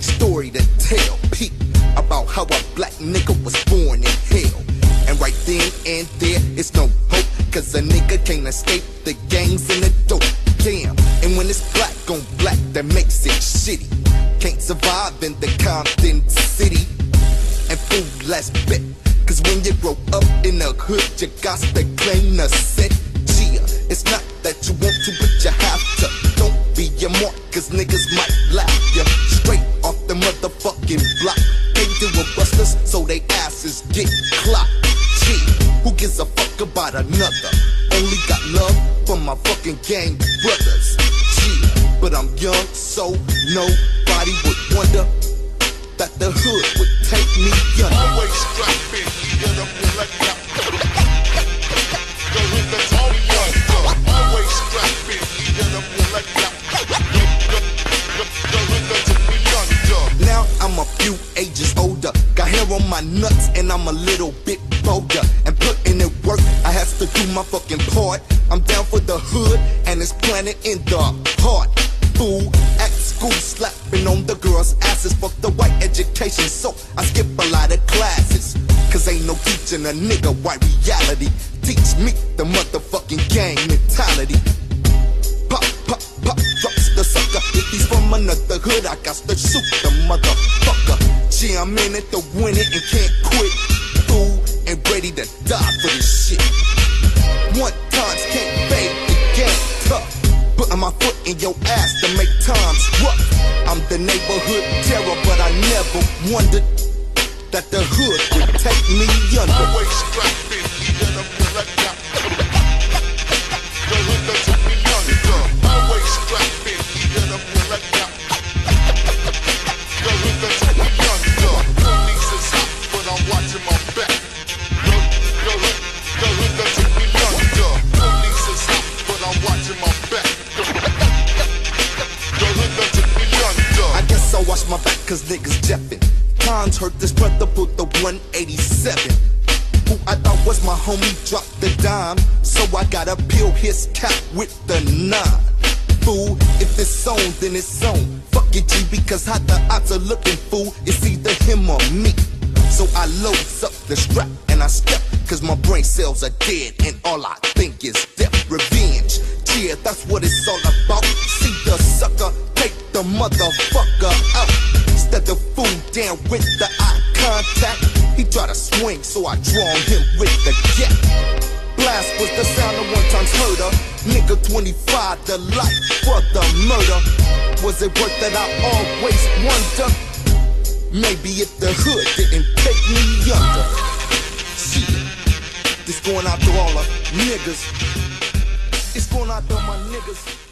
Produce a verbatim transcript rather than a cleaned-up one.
story to tell, peep, about how a black nigga was born in hell. And right then and there, it's no hope, cause a nigga can't escape the gangs and the dope. Damn, and when it's black on black, that makes it shitty. Can't survive in the Compton city. And fool, let's bet, cause when you grow up in the hood, you got to claim the set. Yeah, it's not that you want to, but you have to. Don't be a mark, cause niggas might laugh ya straight off the motherfucking block. They do a busters, so they asses get clocked. Yeah, who gives a fuck about another? Only got love for my fucking gang brothers. Yeah, but I'm young, so nobody would wonder that the hood would take me under. Always strapping, get up and let go. The hood that's all we under. Always strapping, get up and let go. The hood that's all we under. Now I'm a few ages older, got hair on my nuts and I'm a little bit bolder. And putting in work, I have to do my fucking part. I'm down for the hood and it's planted in the heart. Fool, at school slapping on the girls' asses. Fuck the white education, so I skip a lot of classes. Cause ain't no teaching a nigga white reality. Teach me the motherfucking gang mentality. Pop, pop, pop, drops the sucker. If he's from another hood, I got to shoot the motherfucker. Gee, I'm in it to win it and can't quit. Fool, and ready to die for this shit. One times can't fade the game tough. Putting my foot in your ass to make times rough. I'm the neighborhood terror, but I never wondered that the hood would take me under. Always strapping, get up and let go. The hood that's all we under. Always strapping, get up and let go. The hood that's all we under. Police is hot, but I'm watching my back. The, the hood, the hood that's all we under. Police is hot, but I'm watching my back. I guess I'll watch my back cause niggas jeffin'. Times heard this brother put the one eighty-seven. Who I thought was my homie dropped the dime. So I gotta peel his cap with the nine. Fool, if it's on, then it's on. Fuck it, G, because how the odds are looking, fool. It's either him or me. So I loads up the strap and I step, cause my brain cells are dead and all I think is death. Revenge, yeah, that's what it's all about. See the sucker, take the motherfucker out. Instead of fool down with the eye contact, he try to swing, so I draw him with the gap. Blast was the sound of one time's herder. Nigga twenty-five, the life for the murder. Was it worth it? I always wonder. Maybe if the hood didn't take me under. Shit, this going out to all the niggas. It's going out to my niggas.